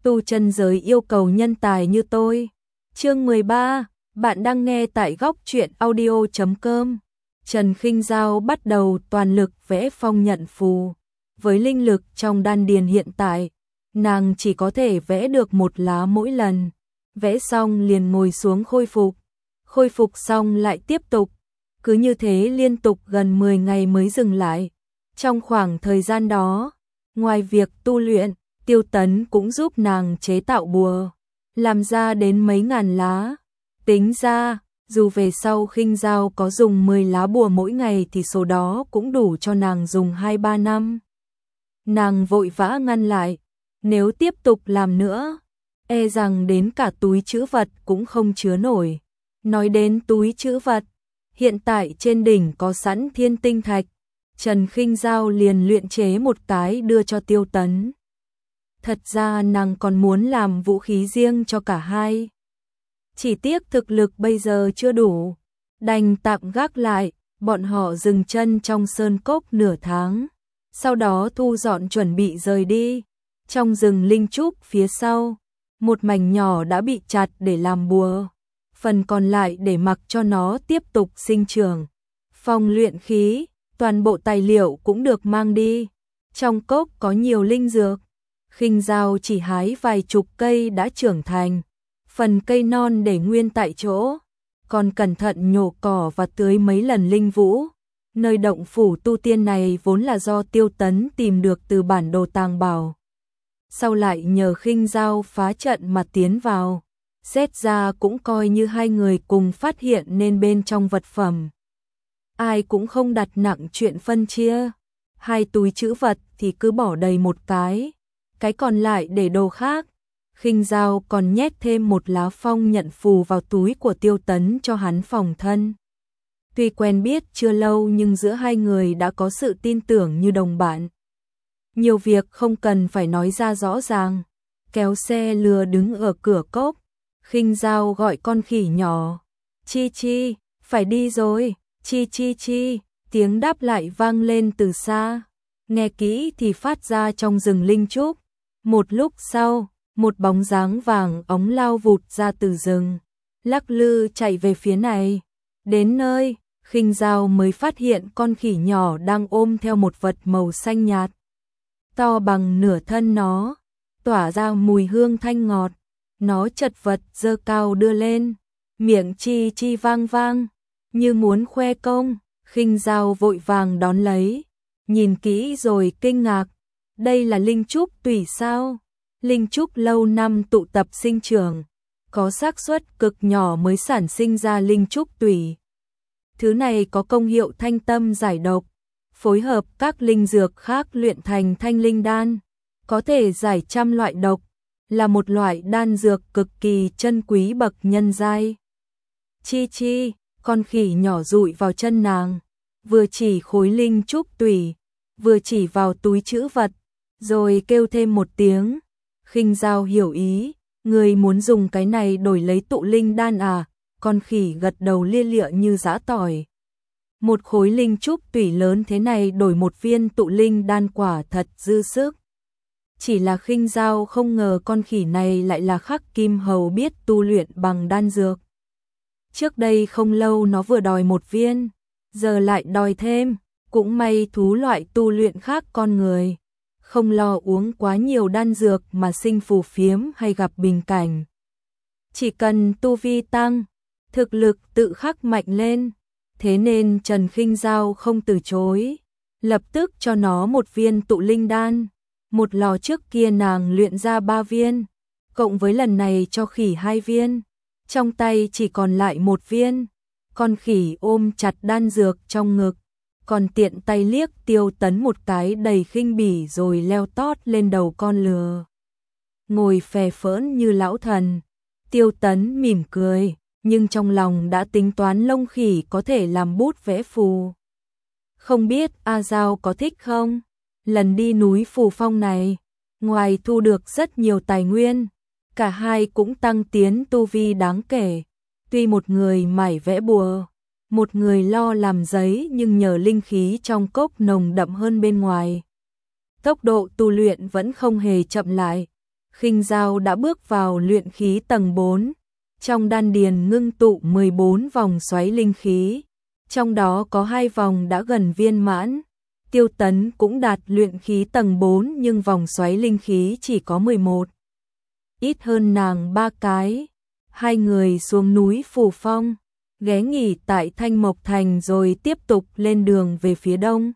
tu chân giới yêu cầu nhân tài như tôi. Chương 13, bạn đang nghe tại góc truyện audio.com. Trần Khinh Giao bắt đầu toàn lực vẽ phong nhận phù. Với linh lực trong đan điền hiện tại, nàng chỉ có thể vẽ được một lá mỗi lần. Vẽ xong liền ngồi xuống khôi phục xong lại tiếp tục. Cứ như thế liên tục gần 10 ngày mới dừng lại. Trong khoảng thời gian đó, ngoài việc tu luyện, Tiêu Tấn cũng giúp nàng chế tạo bùa, làm ra đến mấy ngàn lá. Tính ra, dù về sau Khinh Giao có dùng 10 lá bùa mỗi ngày thì số đó cũng đủ cho nàng dùng 2-3 năm. Nàng vội vã ngăn lại, nếu tiếp tục làm nữa, e rằng đến cả túi trữ vật cũng không chứa nổi. Nói đến túi trữ vật, hiện tại trên đỉnh có sẵn thiên tinh thạch, Trần Khinh Giao liền luyện chế một cái đưa cho Tiêu Tấn. Thật ra nàng còn muốn làm vũ khí riêng cho cả hai. Chỉ tiếc thực lực bây giờ chưa đủ, đành tạm gác lại, bọn họ dừng chân trong sơn cốc nửa tháng. Sau đó thu dọn chuẩn bị rời đi. Trong rừng linh trúc phía sau, một mảnh nhỏ đã bị chặt để làm bùa, phần còn lại để mặc cho nó tiếp tục sinh trưởng. Phòng luyện khí, toàn bộ tài liệu cũng được mang đi. Trong cốc có nhiều linh dược, Khinh Giao chỉ hái vài chục cây đã trưởng thành, phần cây non để nguyên tại chỗ, còn cẩn thận nhổ cỏ và tưới mấy lần linh vũ. Nơi động phủ tu tiên này vốn là do Tiêu Tấn tìm được từ bản đồ tàng bảo. Sau lại nhờ Khinh Giao phá trận mà tiến vào, xét ra cũng coi như hai người cùng phát hiện nên bên trong vật phẩm. Ai cũng không đặt nặng chuyện phân chia, hai túi trữ vật thì cứ bỏ đầy một cái còn lại để đồ khác. Khinh Giao còn nhét thêm một lá phong nhận phù vào túi của Tiêu Tấn cho hắn phòng thân. Tuy quen biết chưa lâu nhưng giữa hai người đã có sự tin tưởng như đồng bạn. Nhiều việc không cần phải nói ra rõ ràng. Kéo xe lừa đứng ở cửa cốc, Khinh Giao gọi con khỉ nhỏ. Chi chi, phải đi rồi, chi chi chi, tiếng đáp lại vang lên từ xa. Nghe kỹ thì phát ra trong rừng linh trúc. Một lúc sau, một bóng dáng vàng óng lao vụt ra từ rừng, lắc lư chạy về phía này. Đến nơi, Khinh Giao mới phát hiện con khỉ nhỏ đang ôm theo một vật màu xanh nhạt, to bằng nửa thân nó, tỏa ra mùi hương thanh ngọt. Nó chật vật giơ cao đưa lên, miệng chi chi vang vang, như muốn khoe công. Khinh Giao vội vàng đón lấy, nhìn kỹ rồi kinh ngạc. Đây là linh trúc tùy sao? Linh trúc lâu năm tụ tập sinh trưởng, có xác suất cực nhỏ mới sản sinh ra linh trúc tùy. Thứ này có công hiệu thanh tâm giải độc, phối hợp các linh dược khác luyện thành thanh linh đan, có thể giải trăm loại độc, là một loại đan dược cực kỳ chân quý bậc nhân giai. Chi chi, con khỉ nhỏ dụi vào chân nàng, vừa chỉ khối linh trúc tùy, vừa chỉ vào túi trữ vật, rồi kêu thêm một tiếng. Khinh Giao hiểu ý, người muốn dùng cái này đổi lấy tụ linh đan à? Con khỉ gật đầu lia lịa như giã tỏi. Một khối linh trúc tùy lớn thế này đổi một viên tụ linh đan quả thật dư sức. Chỉ là Khinh Giao không ngờ con khỉ này lại là Khắc Kim Hầu biết tu luyện bằng đan dược. Trước đây không lâu nó vừa đòi một viên, giờ lại đòi thêm. Cũng may thú loại tu luyện khác con người, không lo uống quá nhiều đan dược mà sinh phù phiếm hay gặp bình cảnh. Chỉ cần tu vi tăng, thực lực tự khắc mạnh lên. Thế nên Trần Khinh Giao không từ chối, lập tức cho nó một viên tụ linh đan. Một lò trước kia nàng luyện ra 3 viên, cộng với lần này cho khỉ 2 viên, trong tay chỉ còn lại 1 viên. Con khỉ ôm chặt đan dược trong ngực, còn tiện tay liếc Tiêu Tấn một cái đầy khinh bỉ rồi leo tót lên đầu con lừa, ngồi phè phỡn như lão thần. Tiêu Tấn mỉm cười, nhưng trong lòng đã tính toán lông khỉ có thể làm bút vẽ phù. Không biết A Giao có thích không? Lần đi núi Phù Phong này, ngoài thu được rất nhiều tài nguyên, cả hai cũng tăng tiến tu vi đáng kể. Tuy một người mải vẽ bùa, một người lo làm giấy, nhưng nhờ linh khí trong cốc nồng đậm hơn bên ngoài, tốc độ tu luyện vẫn không hề chậm lại. Khinh Dao đã bước vào luyện khí tầng 4, trong đan điền ngưng tụ 14 vòng xoáy linh khí, trong đó có 2 vòng đã gần viên mãn. Tiêu Tấn cũng đạt luyện khí tầng 4 nhưng vòng xoáy linh khí chỉ có 11, ít hơn nàng 3 cái. Hai người xuống núi Phù Phong, ghé nghỉ tại Thanh Mộc Thành rồi tiếp tục lên đường về phía đông.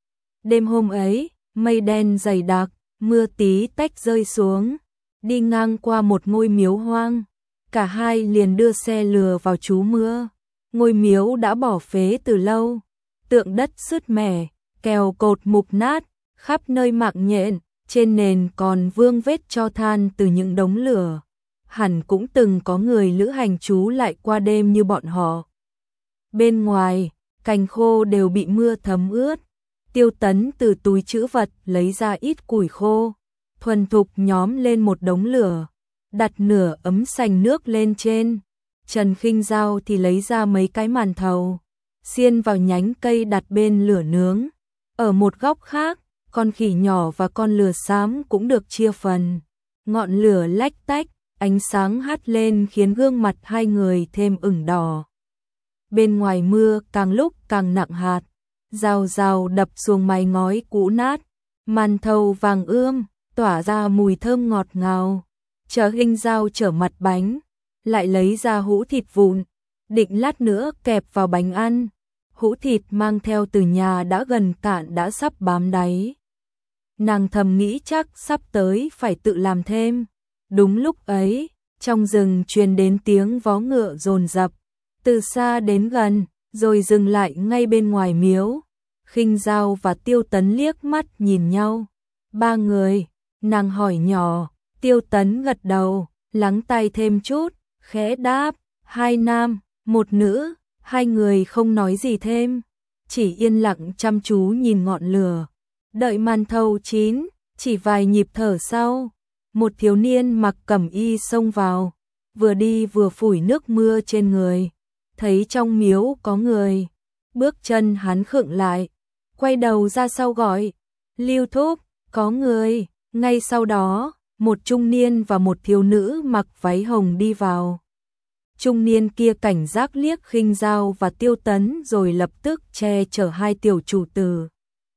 Đêm hôm ấy, mây đen dày đặc, mưa tí tách rơi xuống, đi ngang qua một ngôi miếu hoang, cả hai liền đưa xe lừa vào trú mưa. Ngôi miếu đã bỏ phế từ lâu, tượng đất sứt mẻ, kèo cột mục nát, khắp nơi mạng nhện, trên nền còn vương vết tro than từ những đống lửa. Hẳn cũng từng có người lữ hành trú lại qua đêm như bọn họ. Bên ngoài, cành khô đều bị mưa thấm ướt. Tiêu Tấn từ túi trữ vật lấy ra ít củi khô, thuần thục nhóm lên một đống lửa, đặt nửa ấm sành nước lên trên. Trần Khinh Dao thì lấy ra mấy cái màn thầu, xiên vào nhánh cây đặt bên lửa nướng. Ở một góc khác, con khỉ nhỏ và con lừa xám cũng được chia phần. Ngọn lửa lách tách, ánh sáng hắt lên khiến gương mặt hai người thêm ửng đỏ. Bên ngoài mưa càng lúc càng nặng hạt, rào rào đập xuống mái ngói cũ nát, màn thầu vàng ươm, tỏa ra mùi thơm ngọt ngào. Chờ Khinh Dao trở mặt bánh, lại lấy ra hũ thịt vụn, định lát nữa kẹp vào bánh ăn. Hũ thịt mang theo từ nhà đã gần cạn đã sắp bám đáy. Nàng thầm nghĩ chắc sắp tới phải tự làm thêm. Đúng lúc ấy, trong rừng truyền đến tiếng vó ngựa dồn dập, từ xa đến gần, rồi dừng lại ngay bên ngoài miếu. Khinh Dao và Tiêu Tấn liếc mắt nhìn nhau. Ba người, nàng hỏi nhỏ. Tiêu Tấn gật đầu, lắng tai thêm chút, khẽ đáp, 2 nam, 1 nữ. Hai người không nói gì thêm, chỉ yên lặng chăm chú nhìn ngọn lửa. Đợi màn thầu chín, chỉ vài nhịp thở sau, một thiếu niên mặc cẩm y xông vào, vừa đi vừa phủi nước mưa trên người. Thấy trong miếu có người, bước chân hắn khựng lại, quay đầu ra sau gọi, Lưu Thúc, có người. Ngay sau đó, một trung niên và một thiếu nữ mặc váy hồng đi vào. Trung niên kia cảnh giác liếc Khinh Dao và Tiêu Tấn rồi lập tức che chở hai tiểu chủ tử,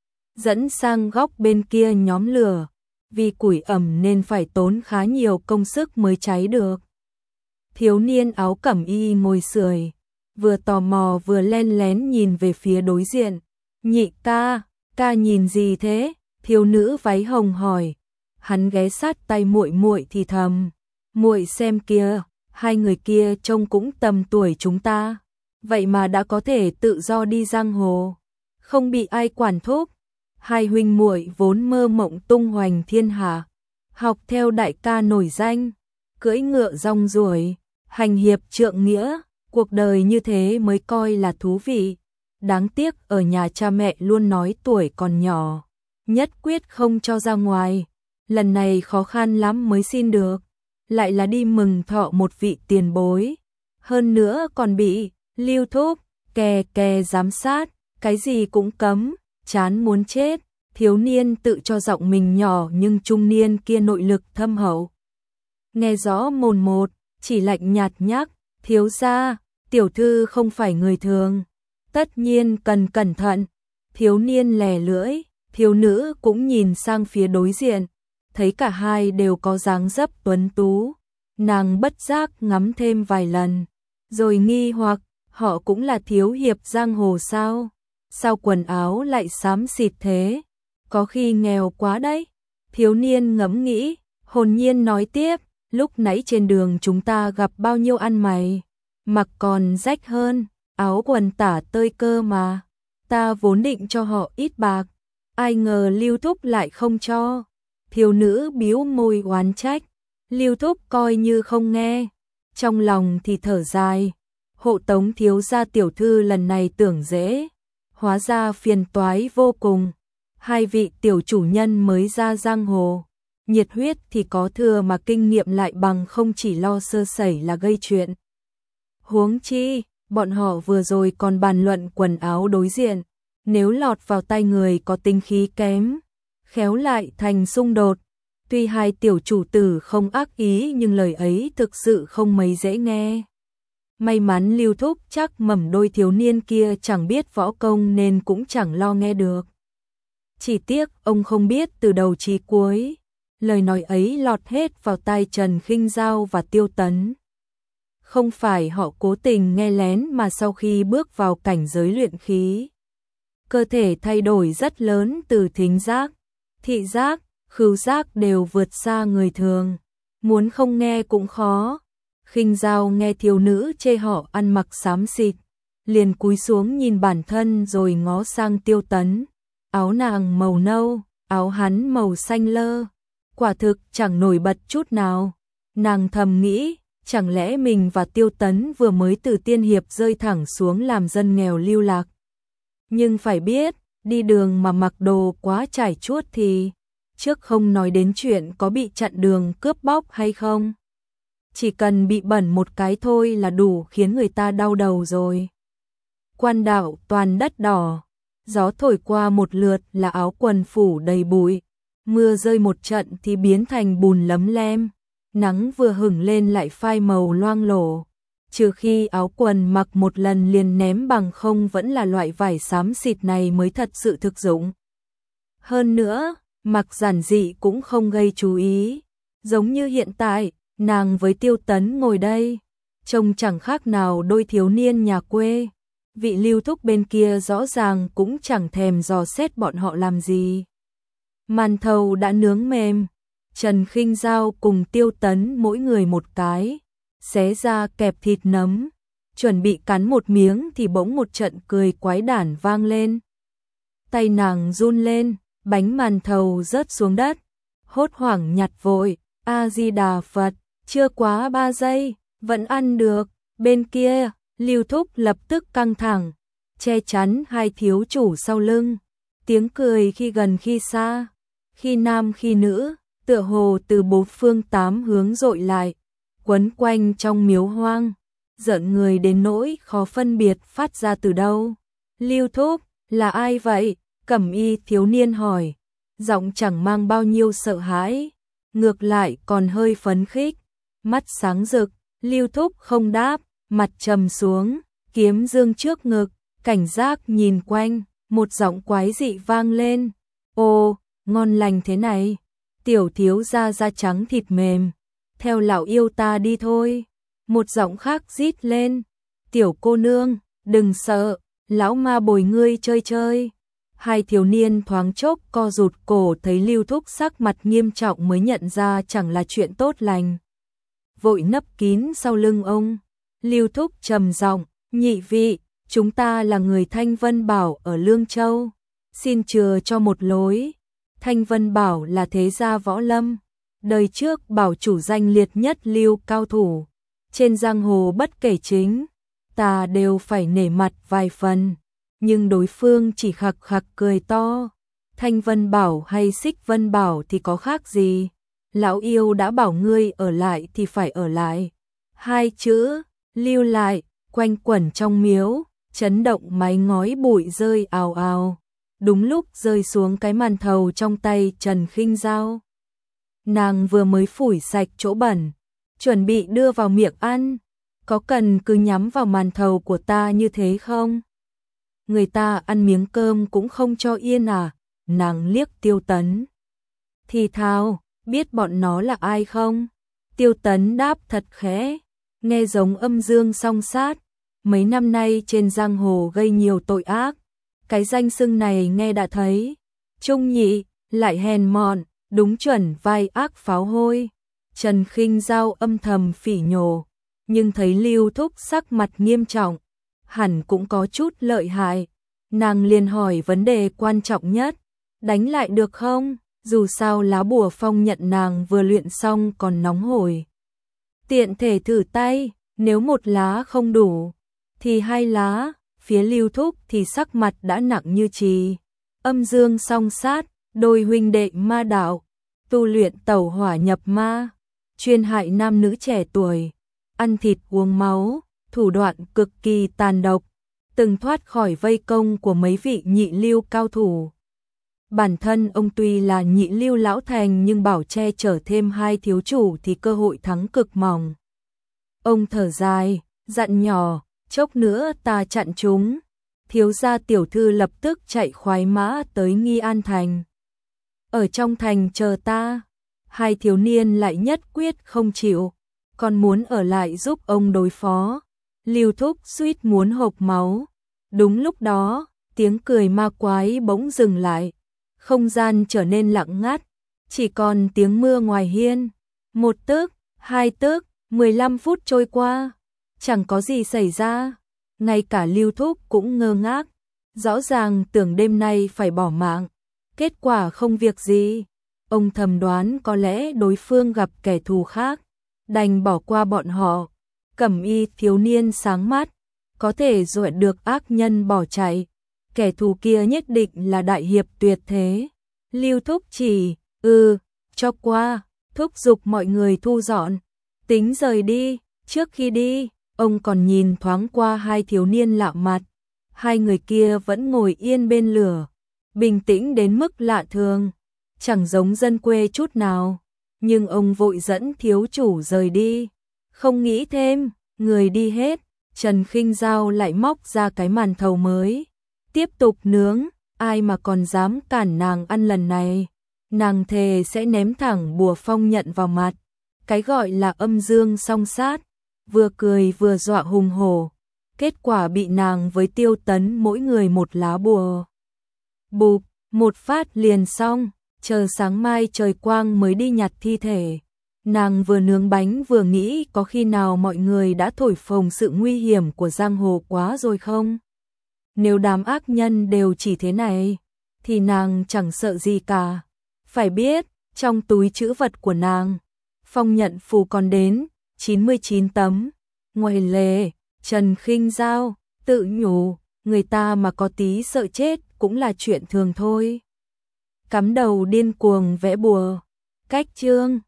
dẫn sang góc bên kia nhóm lửa. Vì củi ẩm nên phải tốn khá nhiều công sức mới cháy được. Thiếu niên áo cẩm y ngồi sưởi, vừa tò mò vừa len lén nhìn về phía đối diện. Nhị ca, ca nhìn gì thế? Thiếu nữ váy hồng hỏi. Hắn ghé sát tay muội muội thì thầm, muội xem kia. Hai người kia trông cũng tầm tuổi chúng ta, vậy mà đã có thể tự do đi giang hồ, không bị ai quản thúc. Hai huynh muội vốn mơ mộng tung hoành thiên hạ, học theo đại ca nổi danh, cưỡi ngựa rong ruổi, hành hiệp trượng nghĩa, cuộc đời như thế mới coi là thú vị. Đáng tiếc ở nhà cha mẹ luôn nói tuổi còn nhỏ, nhất quyết không cho ra ngoài, lần này khó khăn lắm mới xin được. Lại là đi mừng thọ một vị tiền bối, hơn nữa còn bị Lưu Thúc kè kè giám sát, cái gì cũng cấm, chán muốn chết. Thiếu niên tự cho giọng mình nhỏ nhưng trung niên kia nội lực thâm hậu, nghe rõ mồn một, chỉ lạnh nhạt nhắc, thiếu gia, tiểu thư không phải người thường, tất nhiên cần cẩn thận. Thiếu niên lè lưỡi, thiếu nữ cũng nhìn sang phía đối diện, thấy cả hai đều có dáng dấp tuấn tú, nàng bất giác ngắm thêm vài lần, rồi nghi hoặc, họ cũng là thiếu hiệp giang hồ sao? Sao quần áo lại xám xịt thế? Có khi nghèo quá đấy. Thiếu niên ngẫm nghĩ, hồn nhiên nói tiếp, lúc nãy trên đường chúng ta gặp bao nhiêu ăn mày, mặc còn rách hơn, áo quần tả tơi cơ mà. Ta vốn định cho họ ít bạc, ai ngờ Lưu Thúc lại không cho. Thiếu nữ bĩu môi oán trách, Lưu Thúc coi như không nghe, trong lòng thì thở dài, hộ tống thiếu gia tiểu thư lần này tưởng dễ, hóa ra phiền toái vô cùng. Hai vị tiểu chủ nhân mới ra giang hồ, nhiệt huyết thì có thừa mà kinh nghiệm lại bằng không, chỉ lo sơ sẩy là gây chuyện. Huống chi, bọn họ vừa rồi còn bàn luận quần áo đối diện, nếu lọt vào tay người có tinh khí kém, khéo lại thành xung đột. Tuy hai tiểu chủ tử không ác ý nhưng lời ấy thực sự không mấy dễ nghe. May mắn Lưu Thúc chắc mẩm đôi thiếu niên kia chẳng biết võ công nên cũng chẳng lo nghe được. Chỉ tiếc ông không biết từ đầu chí cuối, lời nói ấy lọt hết vào tai Trần Khinh Dao và Tiêu Tấn. Không phải họ cố tình nghe lén mà sau khi bước vào cảnh giới luyện khí, cơ thể thay đổi rất lớn từ thính giác, thị giác, khứu giác đều vượt xa người thường. Muốn không nghe cũng khó. Khinh Dao nghe thiếu nữ chê họ ăn mặc xám xịt, liền cúi xuống nhìn bản thân rồi ngó sang Tiêu Tấn. Áo nàng màu nâu, áo hắn màu xanh lơ, quả thực chẳng nổi bật chút nào. Nàng thầm nghĩ, chẳng lẽ mình và Tiêu Tấn vừa mới từ tiên hiệp rơi thẳng xuống làm dân nghèo lưu lạc. Nhưng phải biết, đi đường mà mặc đồ quá trải chuốt thì, trước không nói đến chuyện có bị chặn đường cướp bóc hay không, chỉ cần bị bẩn một cái thôi là đủ khiến người ta đau đầu rồi. Quan đạo toàn đất đỏ, gió thổi qua một lượt là áo quần phủ đầy bụi, mưa rơi một trận thì biến thành bùn lấm lem, nắng vừa hửng lên lại phai màu loang lổ. Trừ khi áo quần mặc một lần liền ném bằng không vẫn là loại vải xám xịt này mới thật sự thực dụng. Hơn nữa, mặc giản dị cũng không gây chú ý, giống như hiện tại, nàng với Tiêu Tấn ngồi đây, trông chẳng khác nào đôi thiếu niên nhà quê. Vị Lưu Thúc bên kia rõ ràng cũng chẳng thèm dò xét bọn họ làm gì. Màn thầu đã nướng mềm, Trần Khinh Dao cùng Tiêu Tấn mỗi người một cái, xé ra kẹp thịt nấm, chuẩn bị cắn một miếng thì bỗng một trận cười quái đản vang lên. Tay nàng run lên, bánh màn thầu rớt xuống đất, hốt hoảng nhặt vội, A-di-đà Phật, chưa quá 3 giây, vẫn ăn được. Bên kia, Lưu Thúc lập tức căng thẳng, che chắn hai thiếu chủ sau lưng, tiếng cười khi gần khi xa, khi nam khi nữ, tựa hồ từ bốn phương tám hướng dội lại, quấn quanh trong miếu hoang, giận người đến nỗi khó phân biệt phát ra từ đâu. Lưu Thúc, là ai vậy? Cẩm y thiếu niên hỏi, giọng chẳng mang bao nhiêu sợ hãi, ngược lại còn hơi phấn khích, mắt sáng rực. Lưu Thúc không đáp, mặt trầm xuống, kiếm dương trước ngực, cảnh giác nhìn quanh, một giọng quái dị vang lên. Ô, ngon lành thế này, tiểu thiếu gia da trắng thịt mềm, theo lão yêu ta đi thôi. Một giọng khác rít lên, tiểu cô nương, đừng sợ, lão ma bồi ngươi chơi chơi. Hai thiếu niên thoáng chốc co rụt cổ thấy Lưu Thúc sắc mặt nghiêm trọng mới nhận ra chẳng là chuyện tốt lành. Vội nấp kín sau lưng ông. Lưu Thúc trầm giọng, nhị vị, chúng ta là người Thanh Vân Bảo ở Lương Châu, xin chừa cho một lối. Thanh Vân Bảo là thế gia võ lâm, đời trước bảo chủ danh liệt nhất lưu cao thủ, trên giang hồ bất kể chính, ta đều phải nể mặt vài phần, nhưng đối phương chỉ khặc khặc cười to. Thanh Vân Bảo hay Xích Vân Bảo thì có khác gì, lão yêu đã bảo ngươi ở lại thì phải ở lại. Hai chữ lưu lại quanh quẩn trong miếu, chấn động mái ngói bụi rơi ào ào, đúng lúc rơi xuống cái màn thầu trong tay Trần Khinh Dao. Nàng vừa mới phủi sạch chỗ bẩn, chuẩn bị đưa vào miệng ăn, có cần cứ nhắm vào màn thầu của ta như thế không? Người ta ăn miếng cơm cũng không cho yên à? Nàng liếc Tiêu Tấn thì thào, biết bọn nó là ai không? Tiêu Tấn đáp thật khẽ, nghe giống âm dương song sát, mấy năm nay trên giang hồ gây nhiều tội ác, cái danh xưng này nghe đã thấy. Trung nhị, lại hèn mọn, đúng chuẩn vai ác pháo hôi. Trần Khinh Dao âm thầm phỉ nhổ, nhưng thấy Lưu Thúc sắc mặt nghiêm trọng, hẳn cũng có chút lợi hại. Nàng liền hỏi vấn đề quan trọng nhất, đánh lại được không? Dù sao lá bùa phong nhận nàng vừa luyện xong còn nóng hổi. Tiện thể thử tay, nếu một lá không đủ, thì hai lá. Phía Lưu Thúc thì sắc mặt đã nặng như chì. Âm dương song sát, đôi huynh đệ ma đạo, tu luyện tẩu hỏa nhập ma, chuyên hại nam nữ trẻ tuổi, ăn thịt uống máu, thủ đoạn cực kỳ tàn độc, từng thoát khỏi vây công của mấy vị nhị lưu cao thủ. Bản thân ông tuy là nhị lưu lão thành nhưng bảo che chở thêm hai thiếu chủ thì cơ hội thắng cực mỏng. Ông thở dài, dặn nhỏ, chốc nữa ta chặn chúng. Thiếu gia tiểu thư lập tức chạy khoái mã tới Nghi An Thành. Ở trong thành chờ ta. Hai thiếu niên lại nhất quyết không chịu, còn muốn ở lại giúp ông đối phó. Lưu Thúc suýt muốn hộc máu. Đúng lúc đó, tiếng cười ma quái bỗng dừng lại. Không gian trở nên lặng ngắt, chỉ còn tiếng mưa ngoài hiên. 1 tấc, 2 tấc, 15 phút trôi qua, chẳng có gì xảy ra. Ngay cả Lưu Thúc cũng ngơ ngác, rõ ràng tưởng đêm nay phải bỏ mạng, kết quả không việc gì. Ông thầm đoán có lẽ đối phương gặp kẻ thù khác, đành bỏ qua bọn họ. Cẩm y thiếu niên sáng mắt, có thể dọa được ác nhân bỏ chạy. Kẻ thù kia nhất định là đại hiệp tuyệt thế. Lưu Thúc chỉ, cho qua, thúc giục mọi người thu dọn, tính rời đi. Trước khi đi, ông còn nhìn thoáng qua hai thiếu niên lạ mặt. Hai người kia vẫn ngồi yên bên lửa, bình tĩnh đến mức lạ thường, chẳng giống dân quê chút nào. Nhưng ông vội dẫn thiếu chủ rời đi, không nghĩ thêm, người đi hết. Trần Khinh Dao lại móc ra cái màn thầu mới, tiếp tục nướng. Ai mà còn dám cản nàng ăn lần này, nàng thề sẽ ném thẳng bùa phong nhận vào mặt. Cái gọi là âm dương song sát, vừa cười vừa dọa hùng hổ. Kết quả bị nàng với Tiêu Tấn mỗi người một lá bùa. Bụp, một phát liền xong, chờ sáng mai trời quang mới đi nhặt thi thể. Nàng vừa nướng bánh vừa nghĩ có khi nào mọi người đã thổi phồng sự nguy hiểm của giang hồ quá rồi không? Nếu đám ác nhân đều chỉ thế này, thì nàng chẳng sợ gì cả. Phải biết, trong túi trữ vật của nàng, phong nhận phù còn đến 99 tấm. Ngoài lề, Trần Khinh Dao tự nhủ, người ta mà có tí sợ chết cũng là chuyện thường thôi. Cắm đầu điên cuồng vẽ bùa. Cách chương